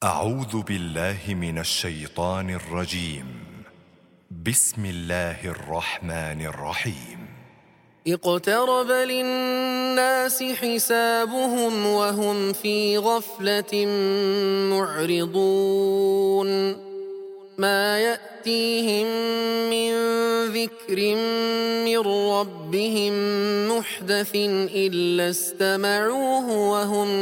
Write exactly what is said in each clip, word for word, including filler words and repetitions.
أعوذ بالله من الشيطان الرجيم. بسم الله الرحمن الرحيم. اقترب للناس حسابهم وهم في غفلة معرضون ما يأتيهم من ذكر من ربهم محدث إلا استمعوه وهم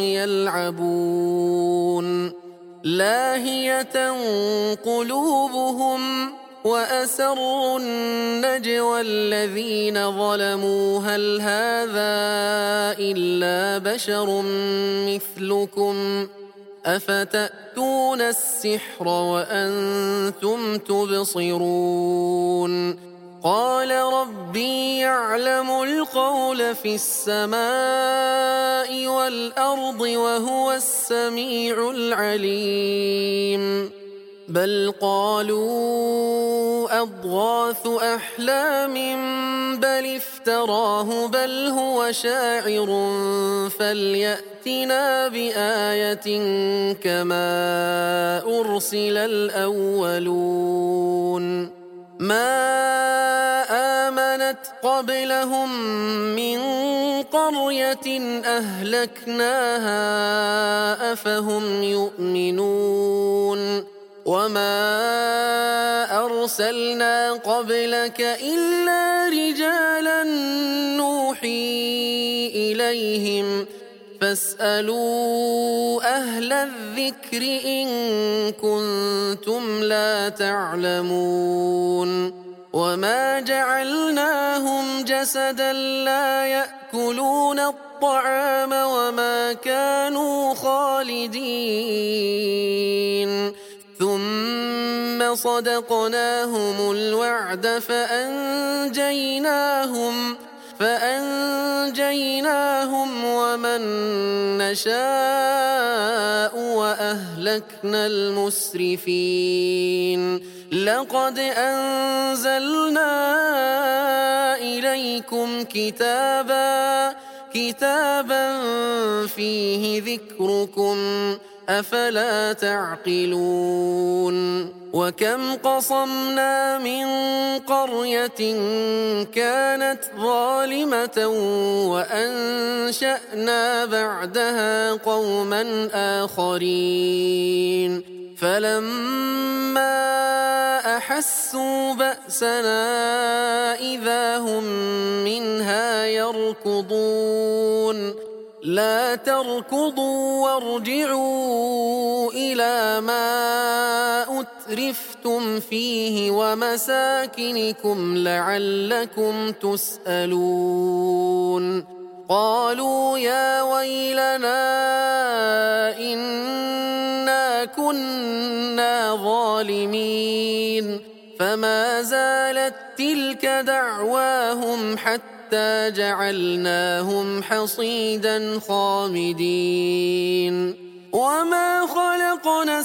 يلعبون لاهية قلوبهم وأسروا النجوى الذين ظلموا هل هذا إلا بشر مثلكم أفتأتون السحر وأنتم تبصرون قال ربي يعلم القول في السماء والأرض وهو السميع العليم بل قالوا أضغاث أحلام بل افتراه بل هو شاعر فليأتنا بآية كما أرسل الأولون ما آمنت قبلهم من قرية أهلكناها أفهم يؤمنون وما أرسلنا قبلك إلا رجالا نوحي إليهم فاسألوا أهل الذكر إن كنتم لا تعلمون وما جعلناهم جسدا لا يأكلون الطعام وما كانوا خالدين ثم صدقناهم الوعد فأنجيناهم فأنجيناهم ومن نشاء وأهلكنا المسرفين لقد أنزلنا إليكم كتابا كتابا فيه ذكركم أفلا تعقلون وكم قصمنا من قرية كانت ظالمة وأنشأنا بعدها قوما آخرين فلما أحسوا بأسنا إذا هم منها يركضون لا تركضوا وارجعوا إلى ما أترفتم فيه ومساكنكم لعلكم تسألون قالوا يا ويلنا إنا كنا ظالمين فما زالت تلك دعواهم حتى حتى جعلناهم حصيدا خامدين وما خلقنا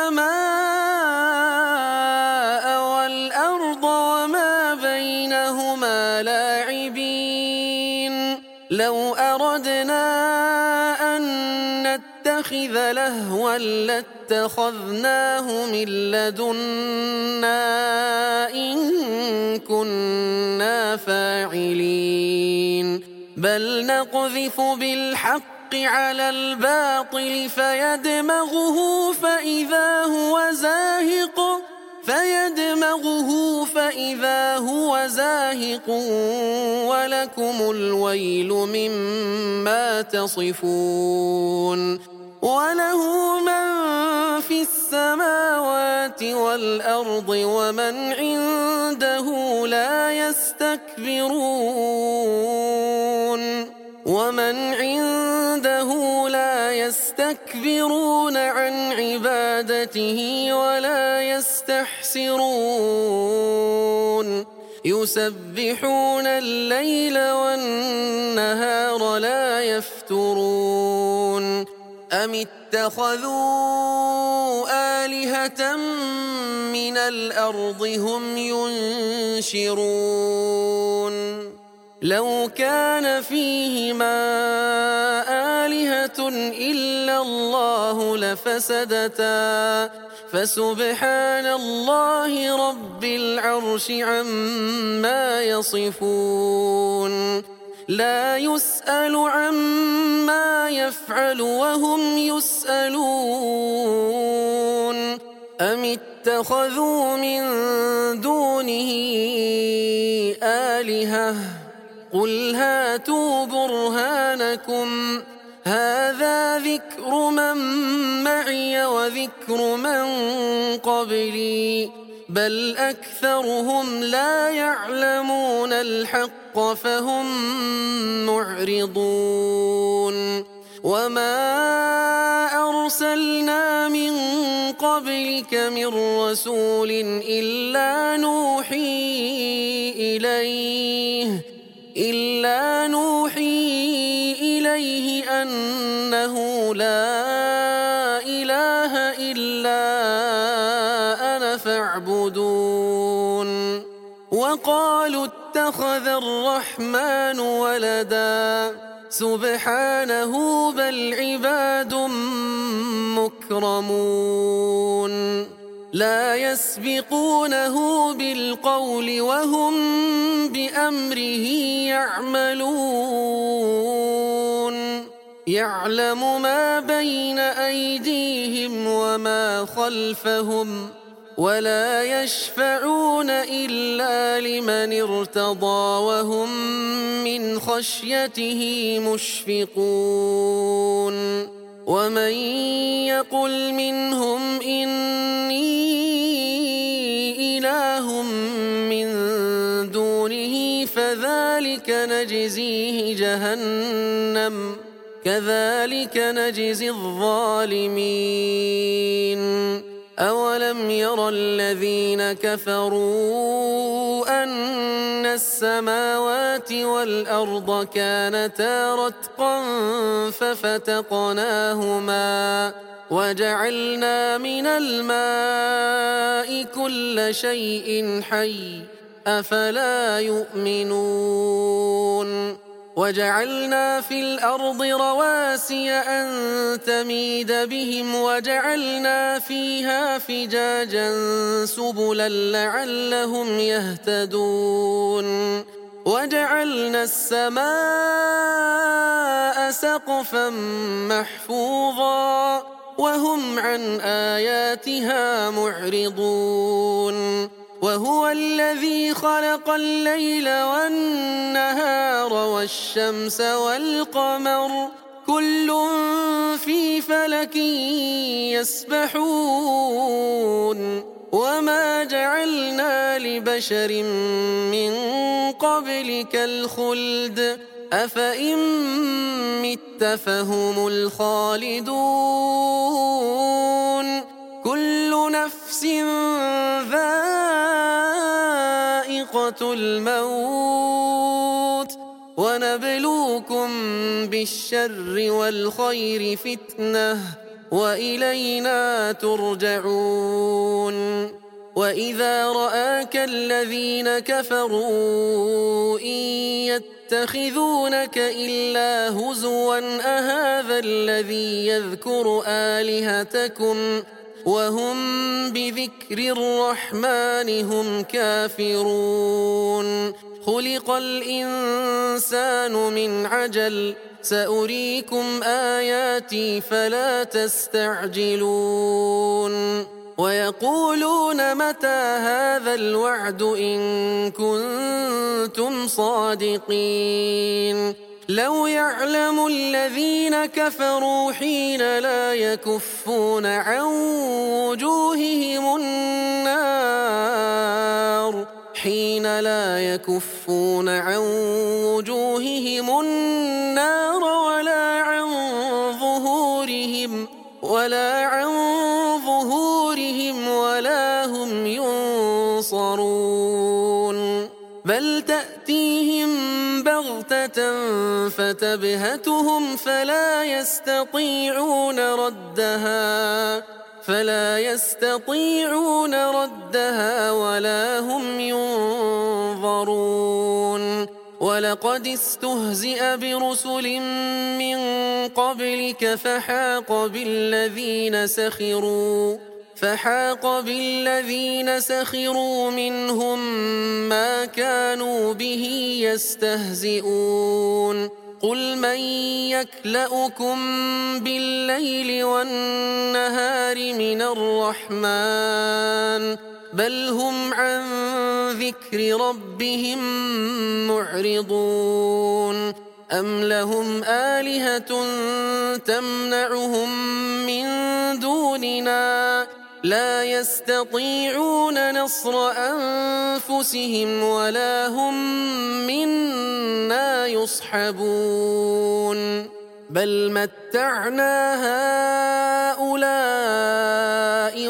السماء والأرض وما بينهما لاعبين لو أردنا أن نتخذ لهوا لاتخذناه من لدنا إن كنا فاعلين بل نقذف بالحق على الباطل فيدمغه فإذا هو زاهق فيدمغه فإذا هو زاهق ولكم الويل مما تصفون وله من في السماوات والأرض ومن عنده لا يستكبرون ومن عنده لا يستكبرون عن عبادته ولا يستحسرون يسبحون الليل والنهار لا يفترون أم اتخذوا آلهة من الأرض هم ينشرون لو كان فيهما آلهة إلا الله لفسدتا فسبحان الله رب العرش عما يصفون لا يسأل عما يفعل وهم يسألون أم اتخذوا من دونه آلهة قل هاتوا برهانكم هذا ذكر من معي وذكر من قبلي بل أكثرهم لا يعلمون الحق فهم معرضون وما أرسلنا من قبلك من رسول إلا نوحي إليه إلا نوحي إليه أنه لا إله إلا أنا فاعبدون وقالوا اتخذ الرحمن ولدا سبحانه بل عباد مكرمون لا يسبقونه بالقول وهم بأمره يعملون يعلم ما بين أيديهم وما خلفهم ولا يشفعون إلا لمن ارتضى وهم من خشيته مشفقون ومن يقل منهم إني إله من دونه فذلك نجزيه جهنم كذلك نجزي الظالمين أولم ير الذين كفروا أن السماوات والأرض كانتا رتقا ففتقناهما وجعلنا من الماء كل شيء حي أفلا يؤمنون وجعلنا في الأرض رواسي أن تميد بهم وجعلنا فيها فجاجا سبلا لعلهم يهتدون وجعلنا السماء سقفا محفوظا وهم عن آياتها معرضون وهو الذي خلق الليل والنهار والشمس والقمر كل في فلك يسبحون وما جعلنا لبشر من قبلك الخلد أفإن مت فهم الخالدون كل نفس ذائقة الموت ونبلوكم بالشر والخير فتنة وإلينا ترجعون وإذا رآك الذين كفروا إن يتخذونك إلا هزوا أهذا الذي يذكر آلهتكم وهم بذكر الرحمن هم كافرون خلق الإنسان من عجل سأريكم آياتي فلا تستعجلون ويقولون متى هذا الوعد إن كنتم صادقين لو يعلم الذين كفروا حين لا يكفون عن وجوههم النار حين لا يكفون عن وجوههم النار ولا عن ظهورهم ولا عن ظهورهم ولا هم ينصرون بل تأتيهم بغتة فتبهتهم فلا يستطيعون ردها فلا يستطيعون ردها ولا هم ينظرون ولقد استهزئ برسل من قبلك فحاق بالذين سخروا فحاق بالذين سخروا منهم ما كانوا به يستهزئون قل من يكلؤكم بالليل والنهار من الرحمن بل هم عن ذكر ربهم معرضون أم لهم آلهة تمنعهم من دوننا لا يستطيعون نصر أنفسهم ولا هم منا يصحبون بل متعنا هؤلاء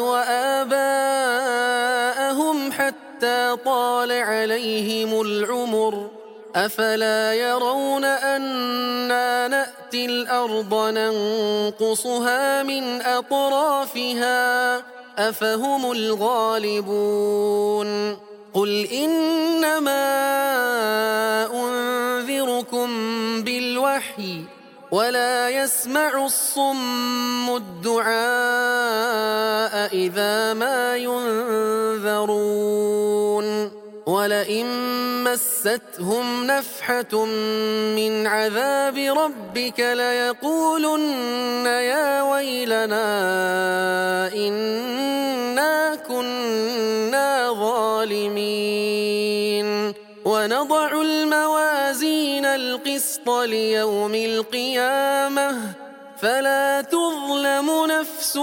وآباءهم حتى طال عليهم العمر أفلا يرون أنا نأتي الأرض ننقصها من أطرافها أفهم الغالبون قل إنما أنذركم بالوحي ولا يسمع الصم الدعاء إذا ما ينذرون ولئن مستهم نفحة من عذاب ربك ليقولن يا ويلنا إنا كنا ظالمين ونضع الموازين القسط ليوم القيامة فلا تظلم نفس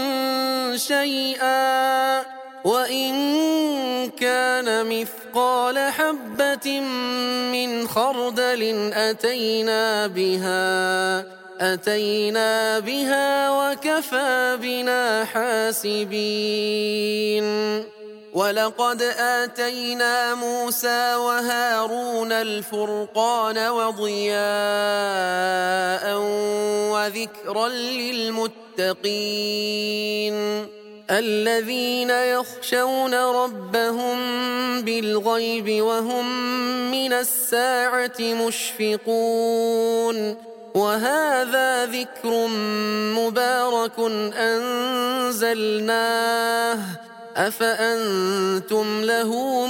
شيئا وإن كان مثقال حبة من خردل أتينا بها أتينا بها وكفى بنا حاسبين ولقد آتينا موسى وهارون الفرقان وضياء وذكرا للمتقين الذين يخشون ربهم بالغيب وهم من الساعة مشفقون وهذا ذكر مبارك أنزلناه أفأنتم له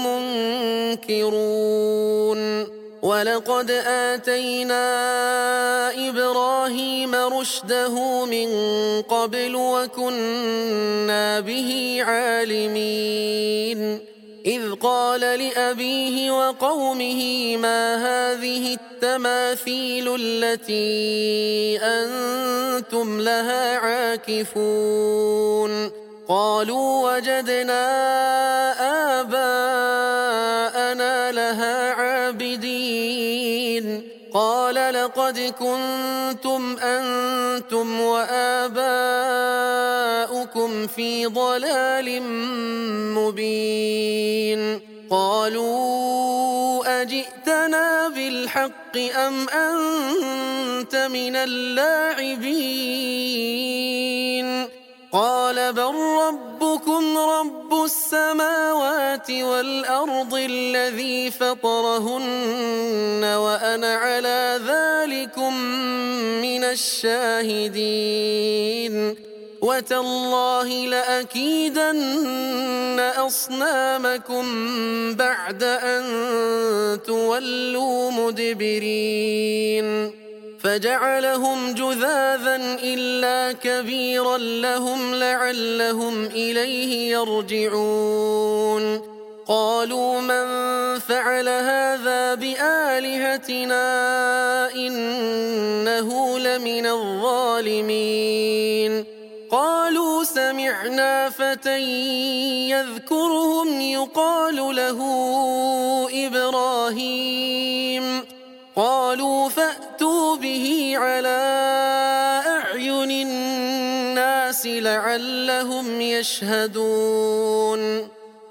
منكرون ولقد آتينا إبراهيم رشده من قبل وكنا به عالمين إذ قال لأبيه وقومه ما هذه التماثيل التي أنتم لها عاكفون قالوا وجدنا آباءنا لها عابدين قال لقد كنتم أنتم وآباؤكم في ضلال مبين قالوا أجئتنا بالحق أم أنت من اللاعبين قال بل ربكم رب السماوات والأرض الذي فطرهن وأنا على ذلكم من الشاهدين وتالله لأكيدن أصنامكم بعد أن تولوا مدبرين فجعلهم جذاذا إلا كبيرا لهم لعلهم إليه يرجعون قالوا من فعل هذا بآلهتنا إنه لمن الظالمين قالوا سمعنا فتى يذكرهم يقال له إبراهيم قالوا فأتوا به على أعين الناس لعلهم يشهدون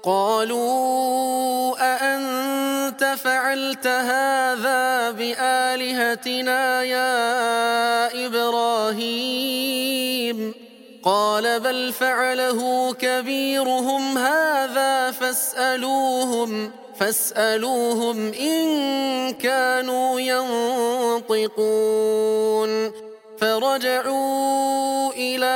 قالوا أأنت فعلت هذا بآلهتنا يا إبراهيم قال بل فعله كبيرهم هذا فاسألوهم فاسألوهم إن كانوا ينطقون فرجعوا إلى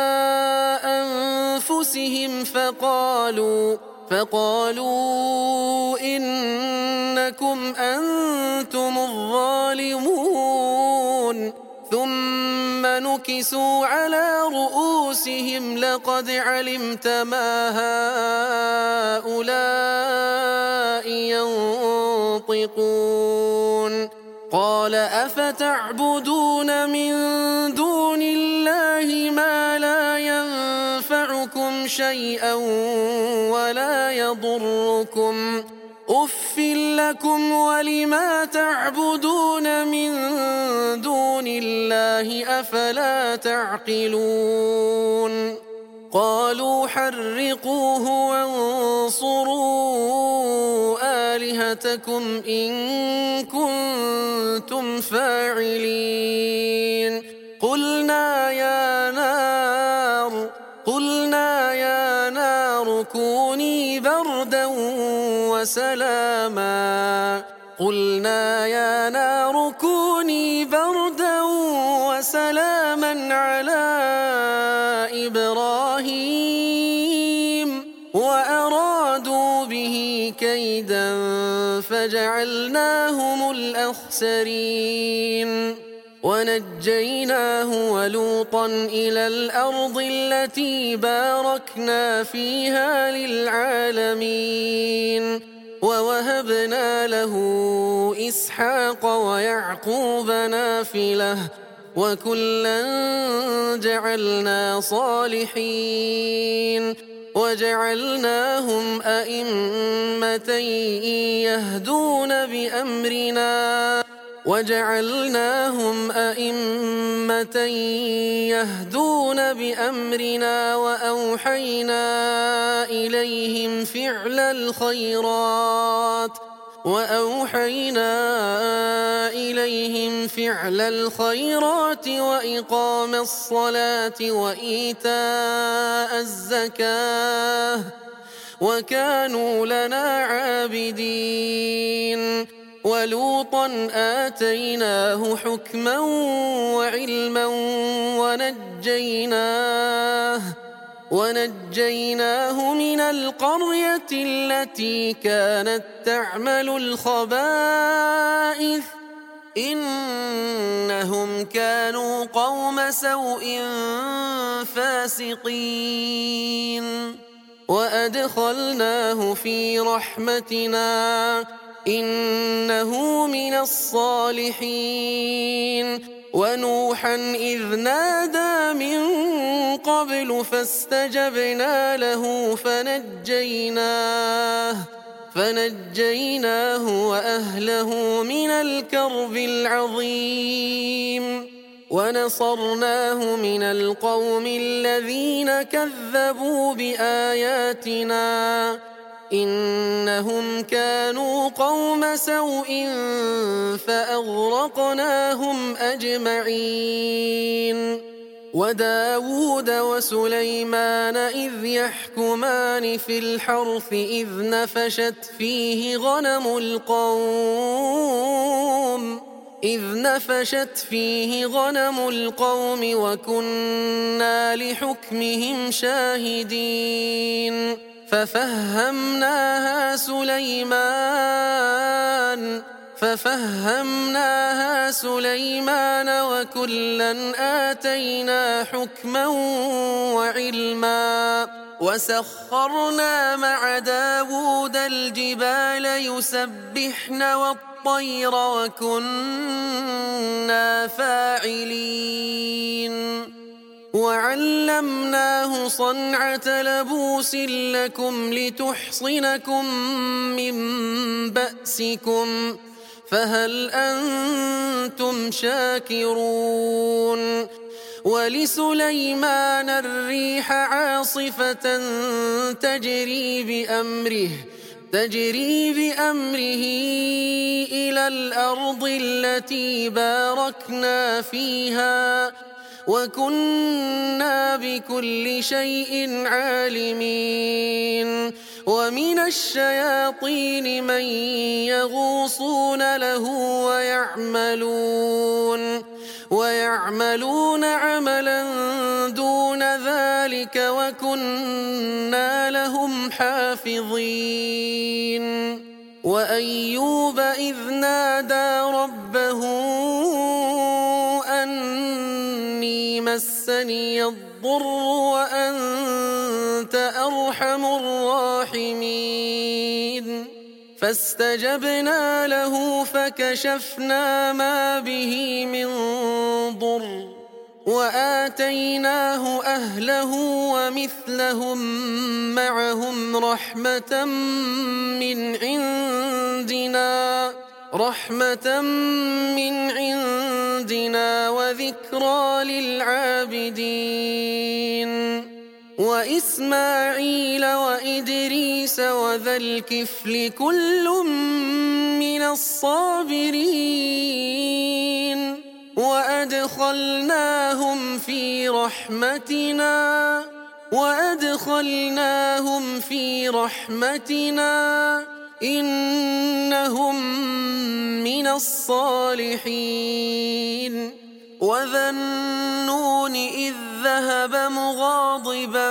أنفسهم فقالوا فقالوا إنكم أنتم الظالمون ثم نكسوا على رؤوسهم لقد علمت ما هؤلاء ينطقون قال أفتعبدون من دون الله ما لا ينفعكم شيئا ولا يضركم أف لكم ولما تعبدون من دون الله أفلا تعقلون قالوا حرقوه وانصروا آلهتكم إن كنتم فاعلين قلنا يا نار قلنا يا نار كوني بردا وسلاما قلنا يا نار كوني بردا وسلاما على إبراهيم وأرادوا به كيدا فجعلناهم الأخسرين ونجيناه ولوطا إلى الأرض التي باركنا فيها للعالمين ووهبنا له إسحاق ويعقوب نافلة وكلا جعلنا صالحين وجعلناهم أئمة يهدون بأمرنا وجعلناهم أئمة يهدون بأمرنا وأوحينا إليهم فعل الخيرات وأوحينا إليهم فعل الخيرات وإقام الصلاة وإيتاء الزكاة وكانوا لنا عابدين ولوطا آتيناه حكما وعلما ونجيناه ونجيناه من القرية التي كانت تعمل الخبائث إنهم كانوا قوم سوء فاسقين وأدخلناه في رحمتنا إنه من الصالحين ونوحا إذ نادى من قبل فاستجبنا له فنجيناه فنجيناه وأهله من الكرب العظيم ونصرناه من القوم الذين كذبوا بآياتنا إنهم كانوا قوم سوء فأغرقناهم أجمعين وداود وسليمان إذ يحكمان في الحرث إذ نفشت فيه غنم القوم إذ نفشت فيه غنم القوم وكنا لحكمهم شاهدين ففهمناها سليمان ففهمناها سليمان وكلا آتينا حكما وعلما وسخرنا مع داود الجبال يسبحن والطير وكنا فاعلين وعلمناه صنعة لبوس لكم لتحصنكم من بأسكم فهل أنتم شاكرون ولسليمان الريح عاصفة تجري بأمره تجري بأمره إلى الأرض التي باركنا فيها وكنا بكل شيء عالمين ومن الشياطين من يغوصون له ويعملون ويعملون عملا دون ذلك وكنا لهم حافظين وأيوب إذ نادى ربه أني مسني الضر وأنت أرحم الراحمين فاستجبنا له فكشفنا ما به من ضر وآتيناه أهله ومثلهم معهم رحمة من عندنا رحمة من عندنا وذكرى للعابدين وإسماعيل وإدريس وذا الكفل كل من الصابرين وأدخلناهم في رحمتنا وأدخلناهم في رحمتنا إنهم من الصالحين وذا النون إذ ذهب مغاضبا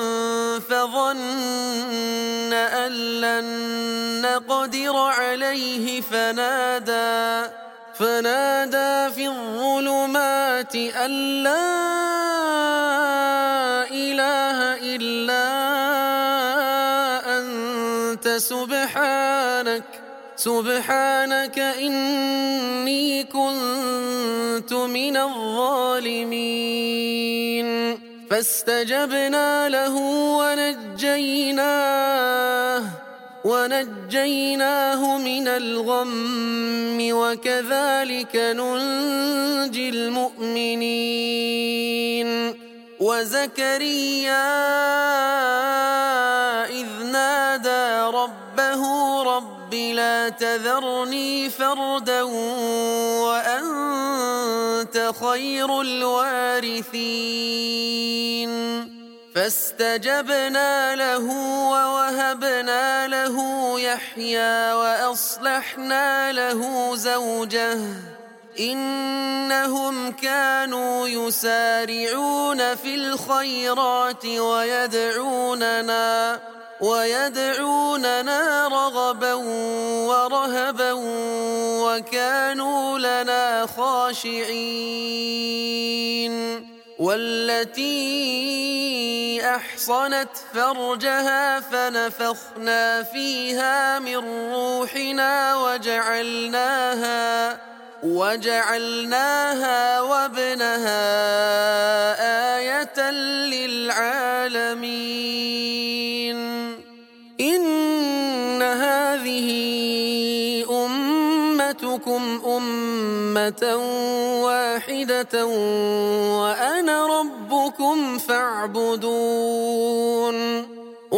فظن أن لن نقدر عليه فنادى فنادى في الظلمات أن لا إله إلا أنت سبحانك سبحانك إني كنت من الظالمين فاستجبنا له ونجيناه ونجيناه من الغم وكذلك ننجي المؤمنين وزكريا إذ نادى ربه رب لا تذرني فردا وأنت خير الوارثين فاستجبنا له ووهبنا له يحيى وأصلحنا له زوجه إنهم كانوا يسارعون في الخيرات ويدعوننا ويدعوننا رغبا ورهبا وكانوا لنا خاشعين والتي أحصنت فرجها فنفخنا فيها من روحنا وجعلناها وجعلناها وابنها آية للعالمين إن هذه أمتكم أمة واحدة وأنا ربكم فاعبدون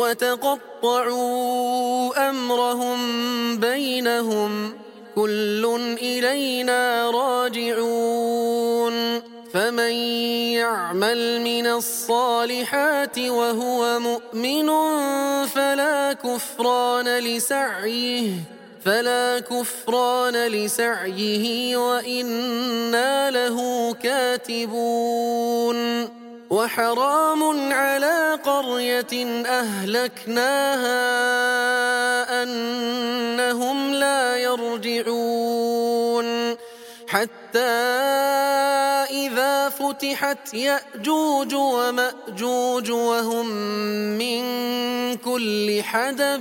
وتقطعوا أمرهم بينهم كل إلينا راجعون فمن يعمل من الصالحات وهو مؤمن فلا كفران لسعيه فلا كفران لسعيه وإنا له كاتبون وحرام على قرية أهلكناها أنهم لا يرجعون حتى إذا فتحت يأجوج ومأجوج وهم من كل حدب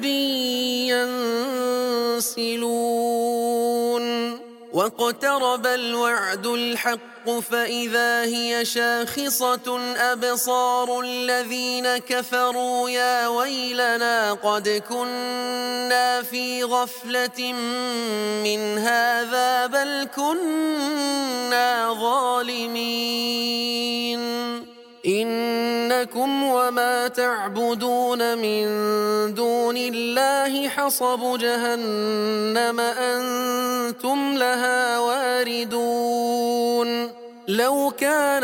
ينسلون واقترب الوعد الحق فإذا هي شاخصة أبصار الذين كفروا يا ويلنا قد كنا في غفلة من هذا بل كنا ظالمين إنكم وما تعبدون من دون الله حصب جهنم أنتم لها واردون لو كان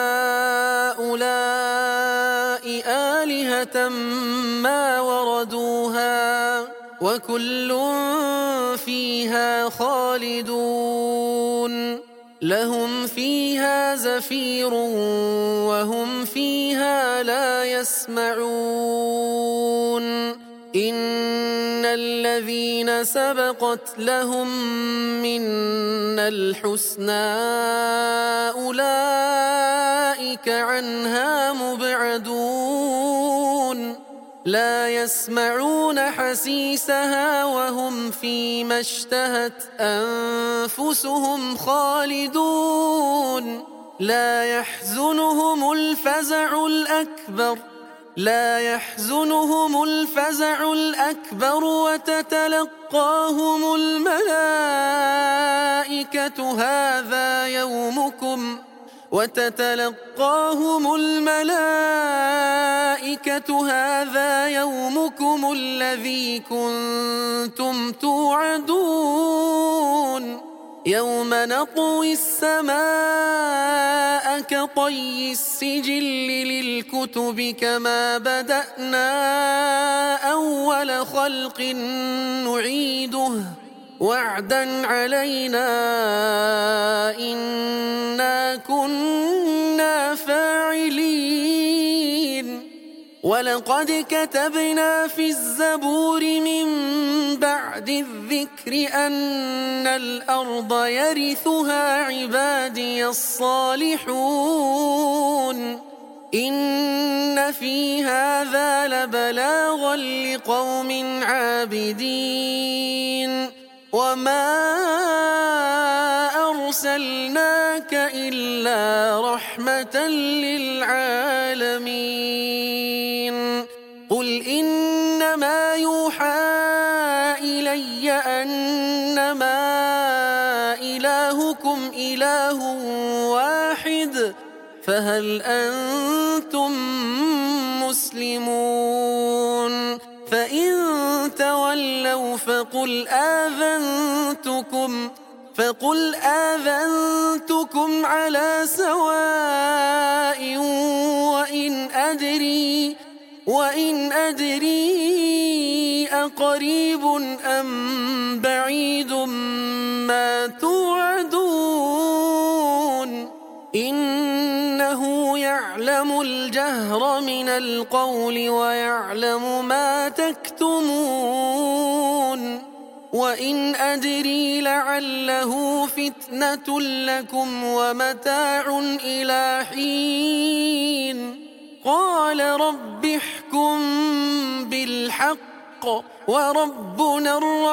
هؤلاء آلهة ما وردوها وكل فيها خالدون لهم فيها زفير وهم فيها لا يسمعون إن الذين سبقت لهم منا الحسنى أولئك عنها مبعدون لا يسمعون حسيسها وهم فيما اشتهت أنفسهم خالدون لا يحزنهم الفزع الأكبر لا يحزنهم الفزع الأكبر وتتلقاهم الملائكة هذا يومكم وتتلقاهم الملائكة هذا يومكم الذي كنتم توعدون يوم نطوي السماء كطي السجل للكتب كما بدأنا أول خلق نعيده وعدا علينا إنا كنا فاعلين ولقد كتبنا في الزبور من بعد الذكر أن الأرض يرثها عبادي الصالحون إن في هذا لبلاغا لقوم عابدين وما أرسلناك إلا رحمة للعالمين قل إنما يوحى إلي أنما إلهكم إله واحد فهل أنتم مسلمون فإن تولوا فقل آذنتكم فقل آذنتكم على سواء وإن أدري وإن أدري أقريب أم بعيد ما توعدون إنه يعلم الجهر من القول ويعلم ما تكتمون وإن أدري لعله فتنة لكم ومتاع إلى حين قال رب احكم بالحق وربنا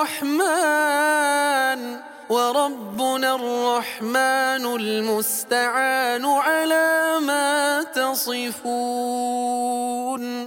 الرحمن وربنا الرحمن المستعان على ما تصفون.